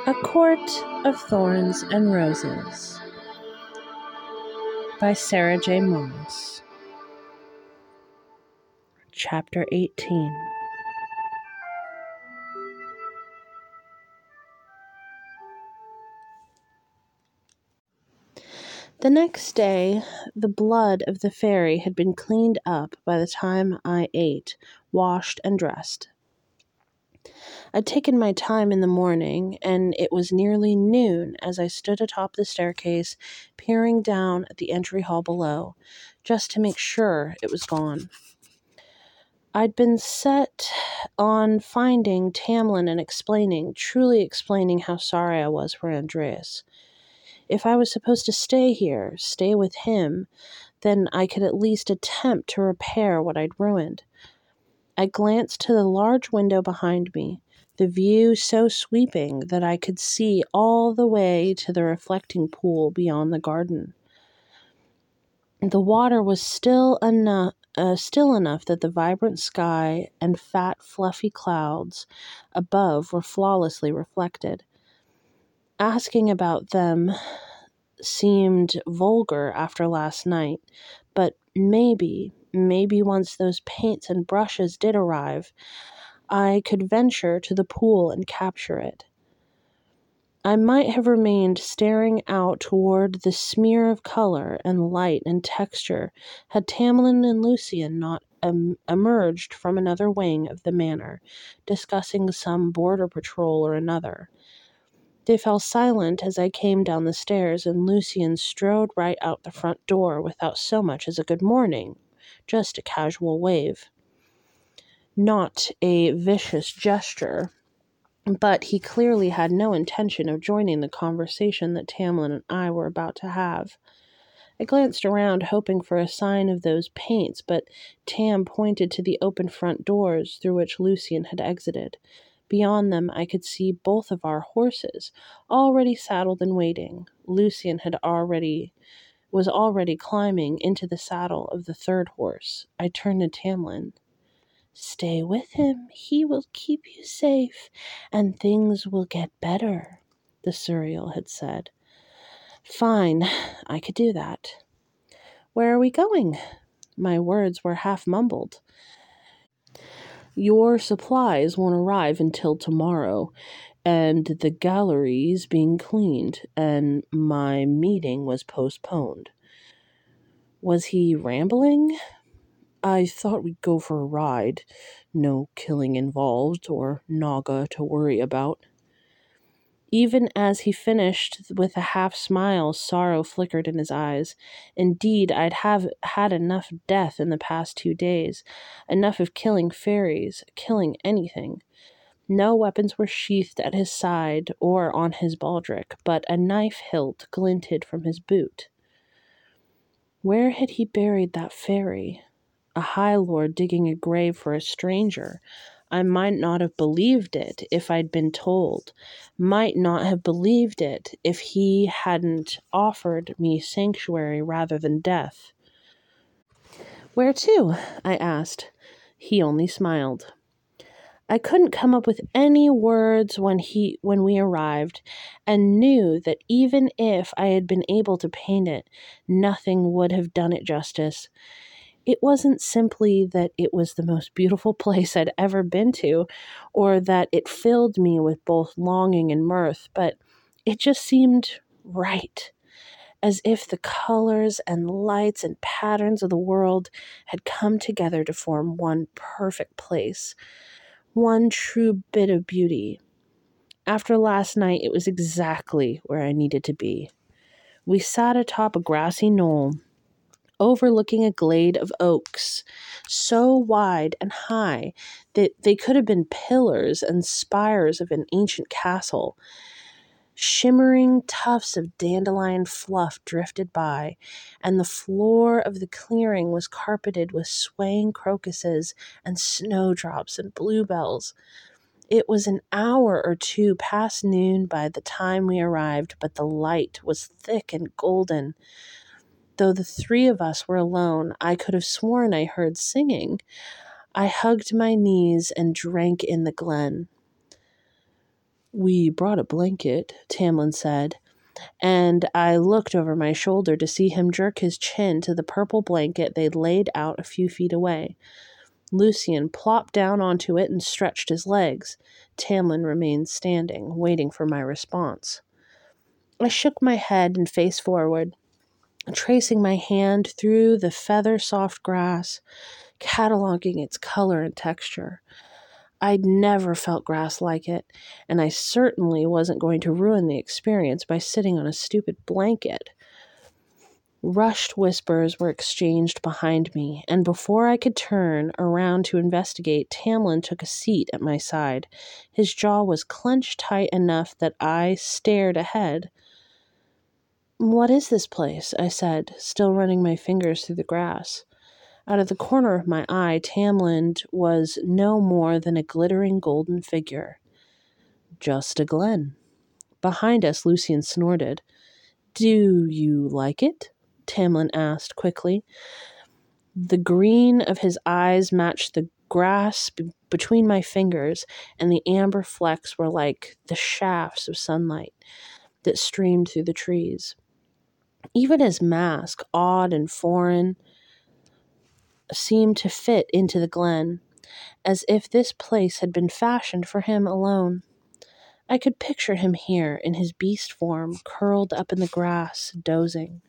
A Court of Thorns and Roses by Sarah J. Maas. Chapter 18. The next day, the blood of the fairy had been cleaned up by the time I ate, washed, and dressed. I'd taken my time in the morning, and it was nearly noon as I stood atop the staircase, peering down at the entry hall below, just to make sure it was gone. I'd been set on finding Tamlin and truly explaining how sorry I was for Andreas. If I was supposed to stay here, stay with him, then I could at least attempt to repair what I'd ruined. I glanced to the large window behind me, the view so sweeping that I could see all the way to the reflecting pool beyond the garden. The water was still enough that the vibrant sky and fat, fluffy clouds above were flawlessly reflected. Asking about them seemed vulgar after last night, but maybe once those paints and brushes did arrive, I could venture to the pool and capture it. I might have remained staring out toward the smear of color and light and texture had Tamlin and Lucian not emerged from another wing of the manor, discussing some border patrol or another. They fell silent as I came down the stairs, and Lucian strode right out the front door without so much as a good morning, just a casual wave. Not a vicious gesture, but he clearly had no intention of joining the conversation that Tamlin and I were about to have. I glanced around, hoping for a sign of those paints, but Tam pointed to the open front doors through which Lucian had exited. Beyond them, I could see both of our horses, already saddled and waiting. Lucian was already climbing into the saddle of the third horse. I turned to Tamlin. "Stay with him. He will keep you safe, and things will get better," the Suriel had said. Fine, I could do that. "Where are we going?" My words were half mumbled. "Your supplies won't arrive until tomorrow, and the gallery's being cleaned, and my meeting was postponed." Was he rambling? "I thought we'd go for a ride. No killing involved, or Naga to worry about." Even as he finished with a half smile, sorrow flickered in his eyes. Indeed, I'd have had enough death in the past 2 days, enough of killing fairies, killing anything. No weapons were sheathed at his side or on his baldric, but a knife hilt glinted from his boot. Where had he buried that fairy? A High Lord digging a grave for a stranger. I might not have believed it if I'd been told. Might not have believed it if he hadn't offered me sanctuary rather than death. "Where to?" I asked. He only smiled. I couldn't come up with any words when we arrived, and knew that even if I had been able to paint it, nothing would have done it justice. It wasn't simply that it was the most beautiful place I'd ever been to, or that it filled me with both longing and mirth, but it just seemed right, as if the colors and lights and patterns of the world had come together to form one perfect place, one true bit of beauty. After last night, it was exactly where I needed to be. We sat atop a grassy knoll, overlooking a glade of oaks, so wide and high that they could have been pillars and spires of an ancient castle. Shimmering tufts of dandelion fluff drifted by, and the floor of the clearing was carpeted with swaying crocuses and snowdrops and bluebells. It was an hour or two past noon by the time we arrived, but the light was thick and golden. Though the three of us were alone, I could have sworn I heard singing. I hugged my knees and drank in the glen. "We brought a blanket," Tamlin said, and I looked over my shoulder to see him jerk his chin to the purple blanket they'd laid out a few feet away. Lucien plopped down onto it and stretched his legs. Tamlin remained standing, waiting for my response. I shook my head and faced forward, tracing my hand through the feather-soft grass, cataloging its color and texture. I'd never felt grass like it, and I certainly wasn't going to ruin the experience by sitting on a stupid blanket. Rushed whispers were exchanged behind me, and before I could turn around to investigate, Tamlin took a seat at my side. His jaw was clenched tight enough that I stared ahead. "What is this place?" I said, still running my fingers through the grass. Out of the corner of my eye, Tamlin was no more than a glittering golden figure. "Just a glen." Behind us, Lucien snorted. "Do you like it?" Tamlin asked quickly. The green of his eyes matched the grass between my fingers, and the amber flecks were like the shafts of sunlight that streamed through the trees. Even his mask, odd and foreign, seemed to fit into the glen, as if this place had been fashioned for him alone. I could picture him here in his beast form, curled up in the grass, dozing.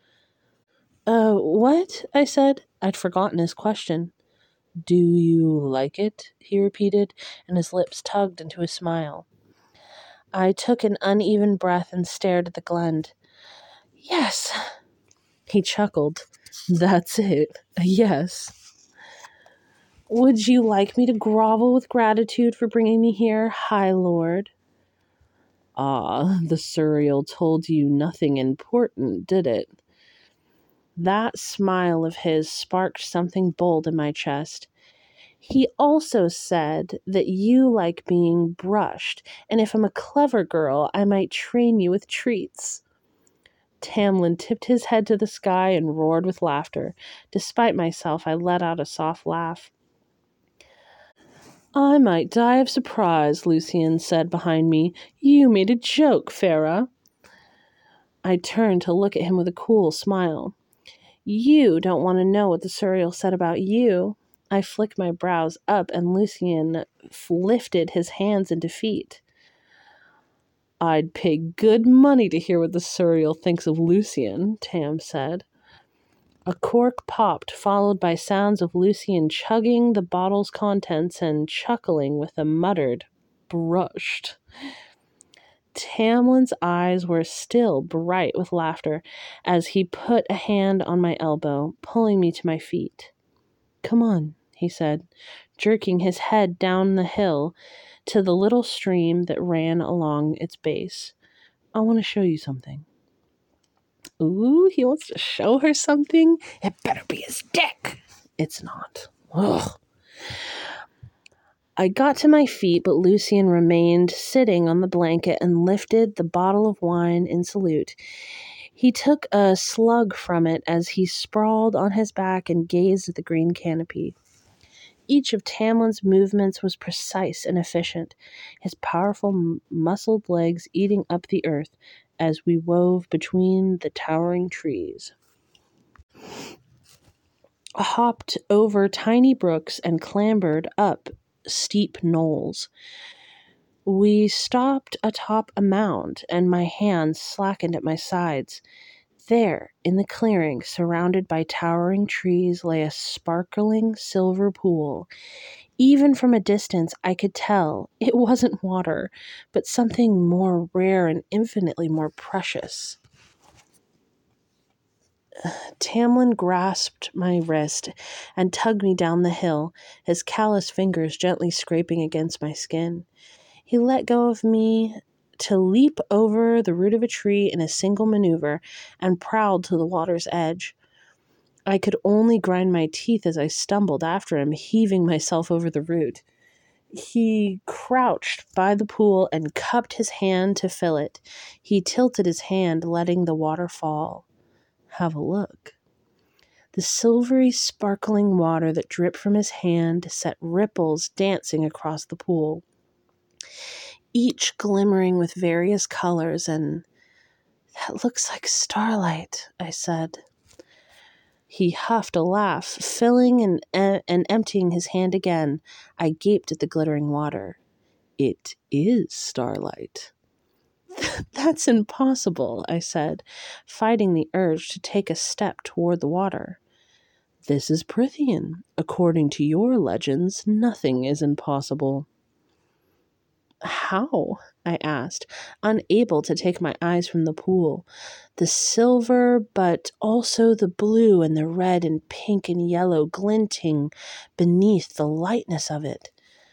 What?" I said. I'd forgotten his question. "Do you like it?" he repeated, and his lips tugged into a smile. I took an uneven breath and stared at the glen. "Yes." He chuckled. "That's it. Yes." "Would you like me to grovel with gratitude for bringing me here, High Lord?" "Ah, the Suriel told you nothing important, did it?" That smile of his sparked something bold in my chest. "He also said that you like being brushed, and if I'm a clever girl, I might train you with treats." Tamlin tipped his head to the sky and roared with laughter. Despite myself, I let out a soft laugh. "I might die of surprise," Lucien said behind me. "You made a joke, Farah." I turned to look at him with a cool smile. "You don't want to know what the Suriel said about you." I flicked my brows up, and Lucien lifted his hands in defeat. "I'd pay good money to hear what the Suriel thinks of Lucien," Tam said. A cork popped, followed by sounds of Lucien chugging the bottle's contents and chuckling with a muttered, "Brushed." Tamlin's eyes were still bright with laughter as he put a hand on my elbow, pulling me to my feet. "Come on," he said, jerking his head down the hill to the little stream that ran along its base. "I want to show you something." Ooh, he wants to show her something? It better be his dick. It's not. Ugh. I got to my feet, but Lucien remained sitting on the blanket and lifted the bottle of wine in salute. He took a slug from it as he sprawled on his back and gazed at the green canopy. Each of Tamlin's movements was precise and efficient, his powerful, muscled legs eating up the earth as we wove between the towering trees. I hopped over tiny brooks and clambered up steep knolls. We stopped atop a mound, and my hands slackened at my sides. There, in the clearing, surrounded by towering trees, lay a sparkling silver pool. Even from a distance, I could tell it wasn't water, but something more rare and infinitely more precious. Tamlin grasped my wrist and tugged me down the hill, his callous fingers gently scraping against my skin. He let go of me to leap over the root of a tree in a single maneuver and prowled to the water's edge. I could only grind my teeth as I stumbled after him, heaving myself over the root. He crouched by the pool and cupped his hand to fill it. He tilted his hand, letting the water fall. "Have a look." The silvery, sparkling water that dripped from his hand set ripples dancing across the pool. each glimmering with various colors, and that looks like starlight, I said. He huffed a laugh, filling and emptying his hand again. I gaped at the glittering water. It is starlight. That's impossible, I said, fighting the urge to take a step toward the water. This is Prythian. According to your legends, nothing is impossible. How? I asked, unable to take my eyes from the pool. The silver, but also the blue and the red and pink and yellow glinting beneath the lightness of it.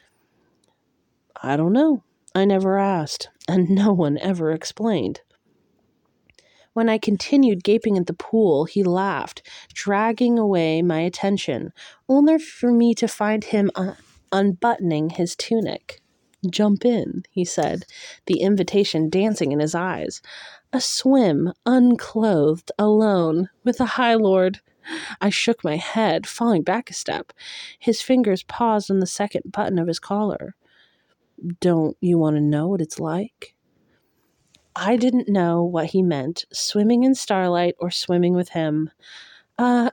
I don't know. I never asked, and no one ever explained. When I continued gaping at the pool, he laughed, dragging away my attention, only for me to find him unbuttoning his tunic. Jump in, he said, the invitation dancing in his eyes. A swim, unclothed, alone, with a High Lord. I shook my head, falling back a step. His fingers paused on the second button of his collar. Don't you want to know what it's like? I didn't know what he meant, swimming in starlight or swimming with him. No,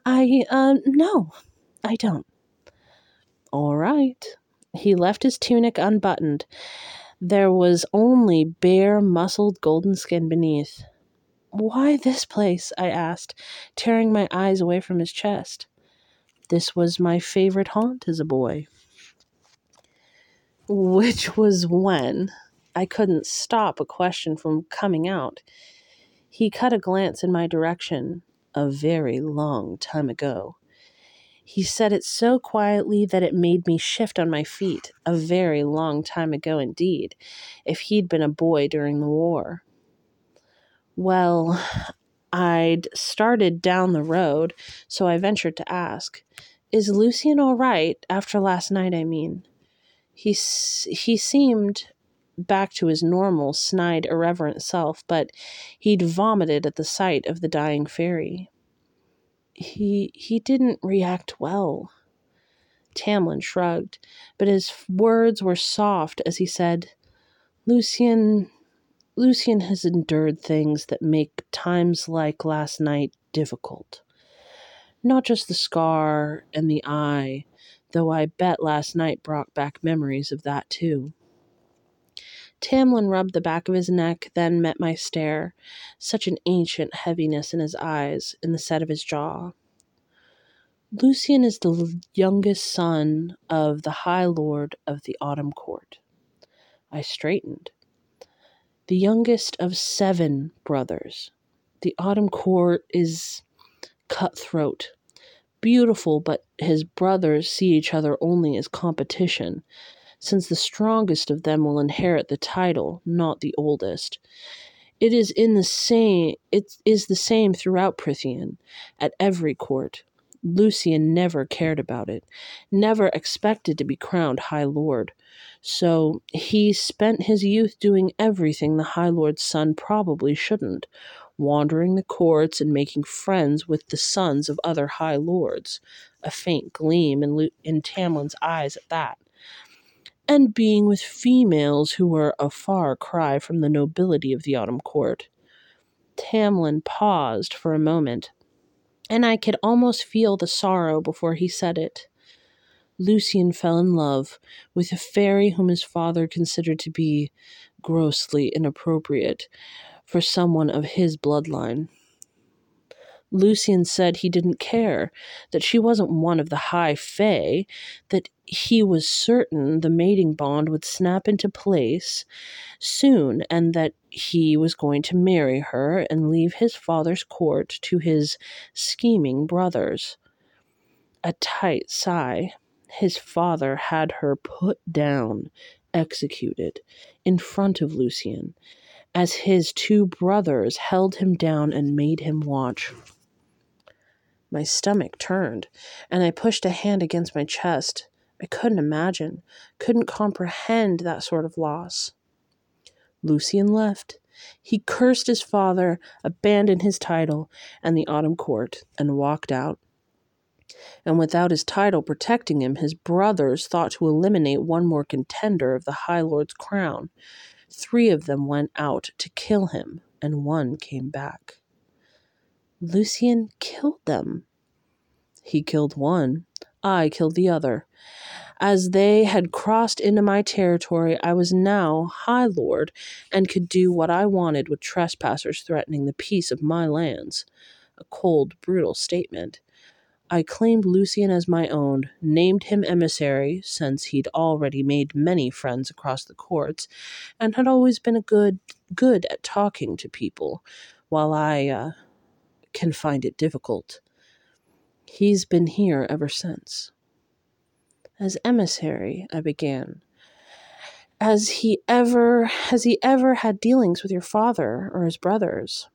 I don't. All right. He left his tunic unbuttoned. There was only bare, muscled golden skin beneath. Why this place? I asked, tearing my eyes away from his chest. This was my favorite haunt as a boy. Which was when I couldn't stop a question from coming out. He cut a glance in my direction. A very long time ago. He said it so quietly that it made me shift on my feet. A very long time ago indeed, if he'd been a boy during the war. Well, I'd started down the road, so I ventured to ask, Is Lucian all right after last night, I mean? He seemed back to his normal, snide, irreverent self, but he'd vomited at the sight of the dying fairy. He didn't react well. Tamlin shrugged, but his words were soft as he said, Lucian has endured things that make times like last night difficult. Not just the scar and the eye, though I bet last night brought back memories of that too. Tamlin rubbed the back of his neck, then met my stare, such an ancient heaviness in his eyes, in the set of his jaw. Lucian is the youngest son of the High Lord of the Autumn Court. I straightened. The youngest of 7 brothers. The Autumn Court is cutthroat. Beautiful, but his brothers see each other only as competition, since the strongest of them will inherit the title, not the oldest. It is the same throughout Prythian, at every court. Lucian never cared about it, never expected to be crowned High Lord. So he spent his youth doing everything the High Lord's son probably shouldn't, wandering the courts and making friends with the sons of other High Lords, a faint gleam in Tamlin's eyes at that, and being with females who were a far cry from the nobility of the Autumn Court. Tamlin paused for a moment, and I could almost feel the sorrow before he said it. Lucian fell in love with a fairy whom his father considered to be grossly inappropriate for someone of his bloodline. Lucian said he didn't care, that she wasn't one of the High Fae, that he was certain the mating bond would snap into place soon, and that he was going to marry her and leave his father's court to his scheming brothers. A tight sigh. His father had her put down, executed, in front of Lucian, as his 2 brothers held him down and made him watch. My stomach turned, and I pushed a hand against my chest. I couldn't imagine, couldn't comprehend that sort of loss. Lucian left. He cursed his father, abandoned his title and the Autumn Court, and walked out. And without his title protecting him, his brothers thought to eliminate one more contender of the High Lord's crown. 3 of them went out to kill him, and 1 came back. Lucien killed them. He killed 1. I killed the other. As they had crossed into my territory, I was now High Lord and could do what I wanted with trespassers threatening the peace of my lands. A cold, brutal statement. I claimed Lucien as my own, named him emissary, since he'd already made many friends across the courts, and had always been good at talking to people, while I can find it difficult. He's been here ever since. As emissary, I began. Has he ever had dealings with your father or his brothers?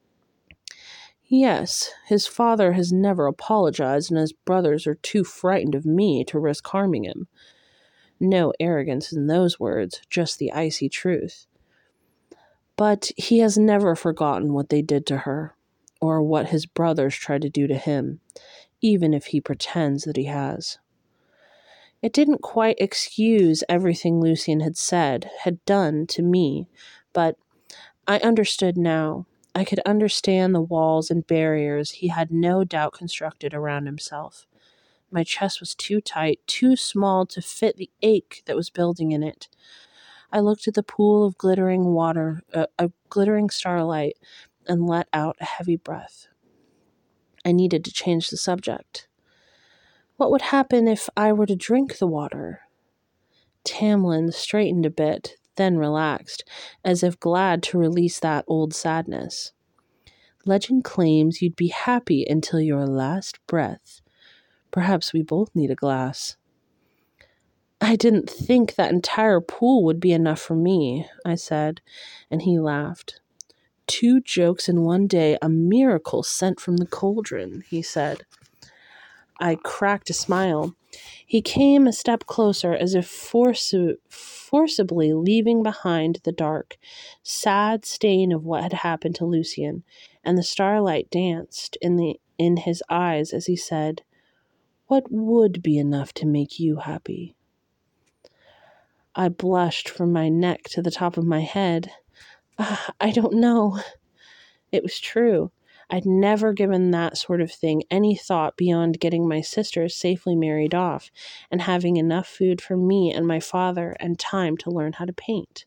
Yes, his father has never apologized, and his brothers are too frightened of me to risk harming him. No arrogance in those words, just the icy truth. But he has never forgotten what they did to her, or what his brothers tried to do to him, even if he pretends that he has. It didn't quite excuse everything Lucien had done to me, but I understood now. I could understand the walls and barriers he had no doubt constructed around himself. My chest was too tight, too small to fit the ache that was building in it. I looked at the pool of glittering water, a glittering starlight, and let out a heavy breath. I needed to change the subject. What would happen if I were to drink the water? Tamlin straightened a bit, then relaxed, as if glad to release that old sadness. Legend claims you'd be happy until your last breath. Perhaps we both need a glass. I didn't think that entire pool would be enough for me, I said, and he laughed. 2 jokes in one day, a miracle sent from the cauldron, he said. I cracked a smile. He came a step closer, as if forcibly leaving behind the dark, sad stain of what had happened to Lucien, and the starlight danced in his eyes as he said, "What would be enough to make you happy?" I blushed from my neck to the top of my head. I don't know. It was true. I'd never given that sort of thing any thought beyond getting my sisters safely married off and having enough food for me and my father and time to learn how to paint.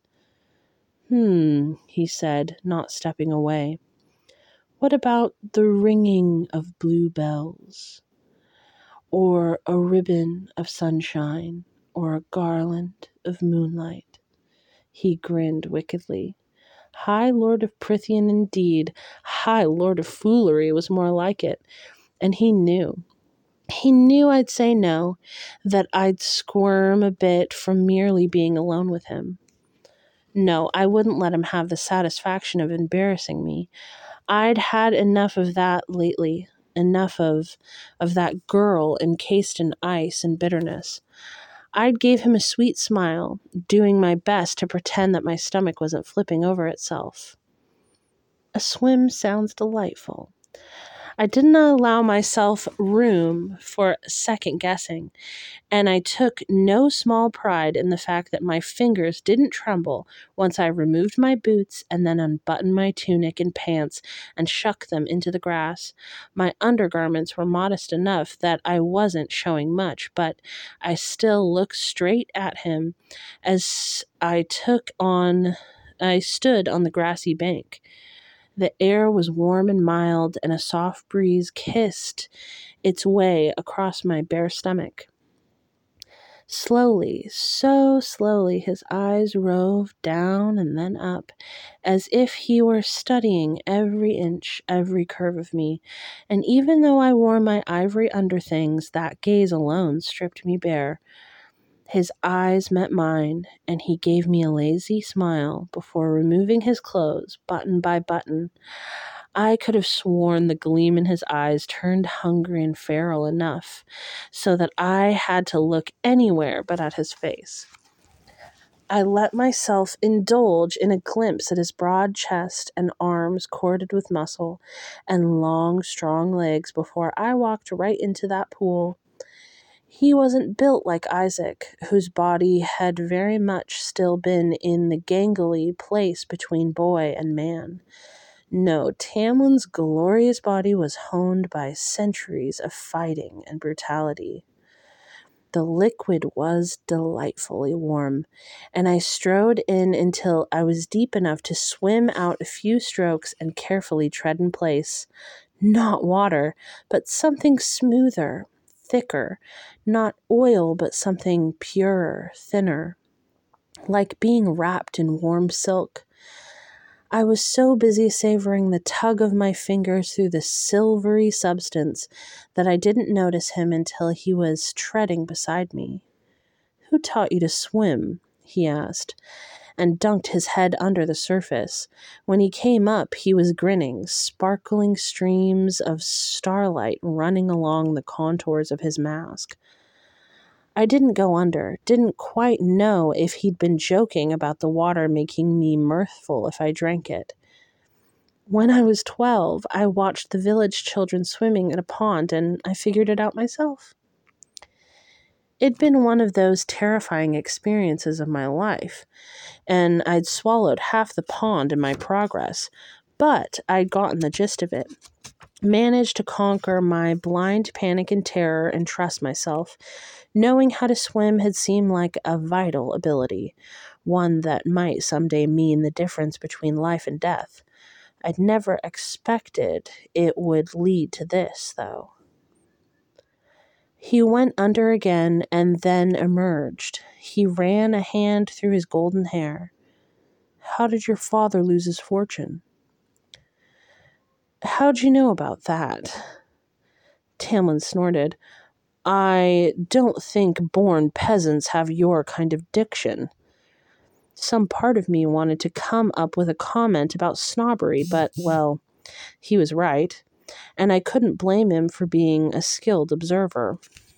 He said, not stepping away. What about the ringing of blue bells? Or a ribbon of sunshine? Or a garland of moonlight? He grinned wickedly. High Lord of Prythian indeed. High Lord of Foolery was more like it. And he knew. He knew I'd say no, that I'd squirm a bit from merely being alone with him. No, I wouldn't let him have the satisfaction of embarrassing me. I'd had enough of that lately, enough of that girl encased in ice and bitterness. I'd gave him a sweet smile, doing my best to pretend that my stomach wasn't flipping over itself. A swim sounds delightful. I didn't allow myself room for second guessing, and I took no small pride in the fact that my fingers didn't tremble once I removed my boots and then unbuttoned my tunic and pants and shucked them into the grass. My undergarments were modest enough that I wasn't showing much, but I still looked straight at him as I stood on the grassy bank. The air was warm and mild, and a soft breeze kissed its way across my bare stomach. Slowly, so slowly, his eyes roved down and then up, as if he were studying every inch, every curve of me. And even though I wore my ivory underthings, that gaze alone stripped me bare. His eyes met mine, and he gave me a lazy smile before removing his clothes, button by button. I could have sworn the gleam in his eyes turned hungry and feral enough, so that I had to look anywhere but at his face. I let myself indulge in a glimpse at his broad chest and arms corded with muscle, and long, strong legs before I walked right into that pool. He wasn't built like Isaac, whose body had very much still been in the gangly place between boy and man. No, Tamlin's glorious body was honed by centuries of fighting and brutality. The liquid was delightfully warm, and I strode in until I was deep enough to swim out a few strokes and carefully tread in place. Not water, but something smoother, thicker, not oil, but something purer, thinner, like being wrapped in warm silk. I was so busy savoring the tug of my fingers through the silvery substance that I didn't notice him until he was treading beside me. "Who taught you to swim?" he asked, and dunked his head under the surface. When he came up, he was grinning, sparkling streams of starlight running along the contours of his mask. I didn't go under, didn't quite know if he'd been joking about the water making me mirthful if I drank it. When I was 12, I watched the village children swimming in a pond, and I figured it out myself. It'd been one of those terrifying experiences of my life, and I'd swallowed half the pond in my progress, but I'd gotten the gist of it. Managed to conquer my blind panic and terror and trust myself. Knowing how to swim had seemed like a vital ability, one that might someday mean the difference between life and death. I'd never expected it would lead to this, though. He went under again and then emerged. He ran a hand through his golden hair. "How did your father lose his fortune?" "How'd you know about that?" Tamlin snorted. "I don't think born peasants have your kind of diction." Some part of me wanted to come up with a comment about snobbery, but, well, he was right, and I couldn't blame him for being a skilled observer.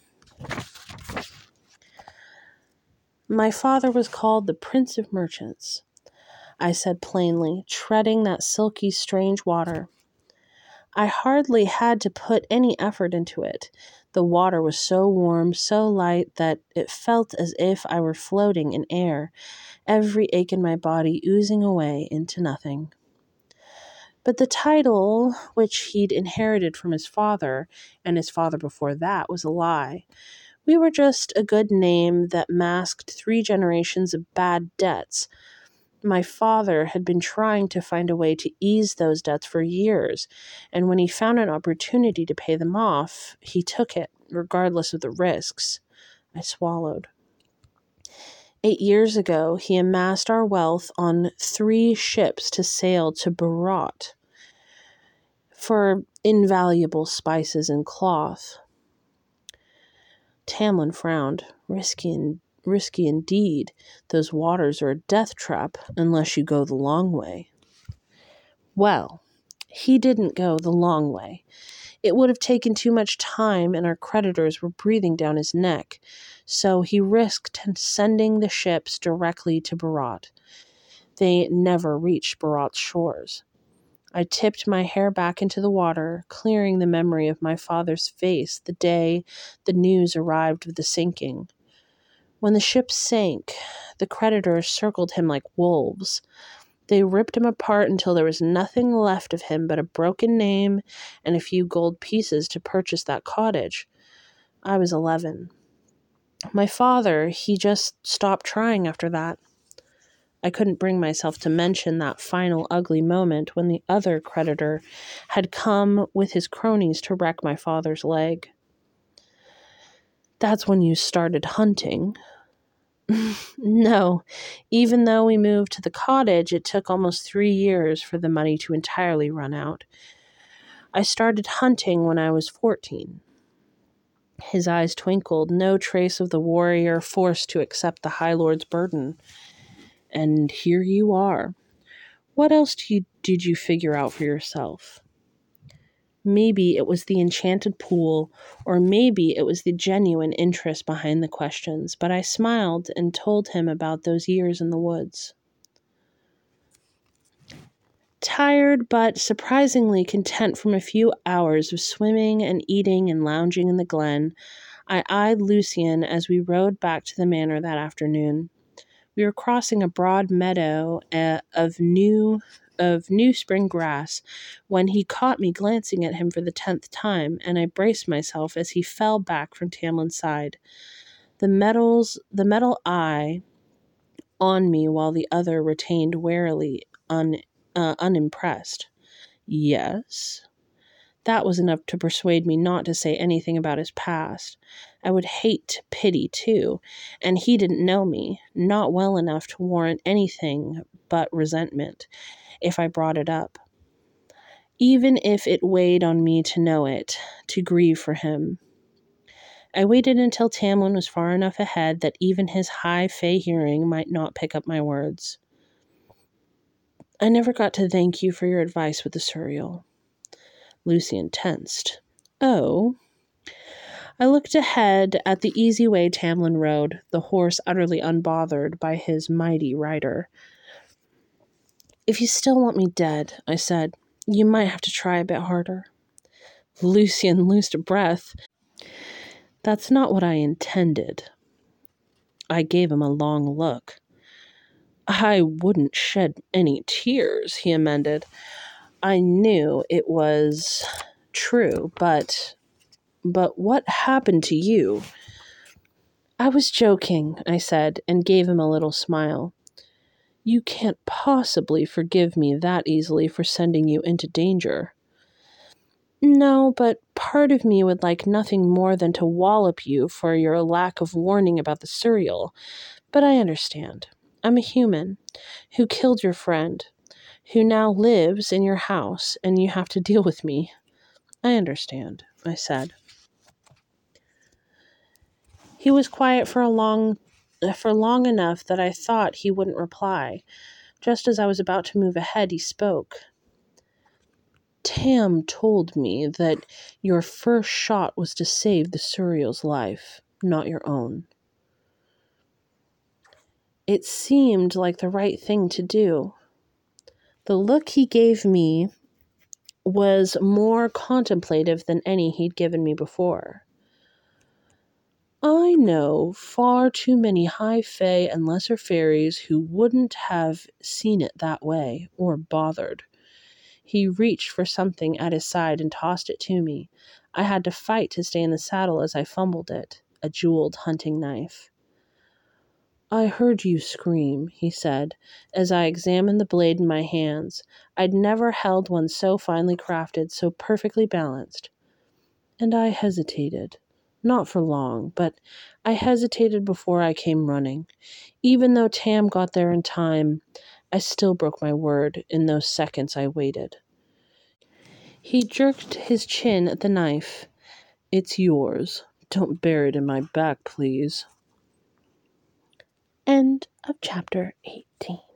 "My father was called the Prince of Merchants," I said plainly, treading that silky, strange water. I hardly had to put any effort into it. The water was so warm, so light, that it felt as if I were floating in air, every ache in my body oozing away into nothing. But the title, which he'd inherited from his father, and his father before that, was a lie. We were just a good name that masked 3 generations of bad debts. My father had been trying to find a way to ease those debts for years, and when he found an opportunity to pay them off, he took it, regardless of the risks. I swallowed. 8 years ago, he amassed our wealth on 3 ships to sail to Berat for invaluable spices and cloth. Tamlin frowned. Risky indeed. Those waters are a death trap unless you go the long way. Well, he didn't go the long way. It would have taken too much time, and our creditors were breathing down his neck, so he risked sending the ships directly to Berat. They never reached Berat's shores. I tipped my hair back into the water, clearing the memory of my father's face the day the news arrived of the sinking. When the ship sank, the creditors circled him like wolves. They ripped him apart until there was nothing left of him but a broken name and a few gold pieces to purchase that cottage. I was 11. My father, he just stopped trying after that. I couldn't bring myself to mention that final ugly moment when the other creditor had come with his cronies to wreck my father's leg. "That's when you started hunting." No, even though we moved to the cottage, it took almost 3 years for the money to entirely run out. I started hunting when I was 14. His eyes twinkled, no trace of the warrior forced to accept the High Lord's burden. "And here you are. What else did you figure out for yourself?" Maybe it was the enchanted pool, or maybe it was the genuine interest behind the questions, but I smiled and told him about those years in the woods. Tired, but surprisingly content from a few hours of swimming and eating and lounging in the glen, I eyed Lucian as we rode back to the manor that afternoon. We were crossing a broad meadow of new spring grass when he caught me glancing at him for the 10th time, and I braced myself as he fell back from Tamlin's side, the metal eye on me while the other retained warily unimpressed. Yes? That was enough to persuade me not to say anything about his past. I would hate pity, too, and he didn't know me, not well enough to warrant anything but resentment, if I brought it up. Even if it weighed on me to know it, to grieve for him. I waited until Tamlin was far enough ahead that even his high fey hearing might not pick up my words. I never got to thank you for your advice with the Suriel. Lucian tensed. Oh? I looked ahead at the easy way Tamlin rode, the horse utterly unbothered by his mighty rider. If you still want me dead, I said, you might have to try a bit harder. Lucian loosed a breath. That's not what I intended. I gave him a long look. I wouldn't shed any tears, he amended. I knew it was true, but what happened to you? I was joking, I said, and gave him a little smile. You can't possibly forgive me that easily for sending you into danger. No, but part of me would like nothing more than to wallop you for your lack of warning about the Suriel. But I understand. I'm a human who killed your friend, who now lives in your house, and you have to deal with me. I understand, I said. He was quiet for long enough that I thought he wouldn't reply. Just as I was about to move ahead, he spoke. Tam told me that your first shot was to save the Suriel's life, not your own. It seemed like the right thing to do. The look he gave me was more contemplative than any he'd given me before. I know far too many high fae and lesser fairies who wouldn't have seen it that way, or bothered. He reached for something at his side and tossed it to me. I had to fight to stay in the saddle as I fumbled it, a jeweled hunting knife. I heard you scream, he said, as I examined the blade in my hands. I'd never held one so finely crafted, so perfectly balanced. And I hesitated. Not for long, but I hesitated before I came running. Even though Tam got there in time, I still broke my word in those seconds I waited. He jerked his chin at the knife. It's yours. Don't bury it in my back, please. End of chapter 18.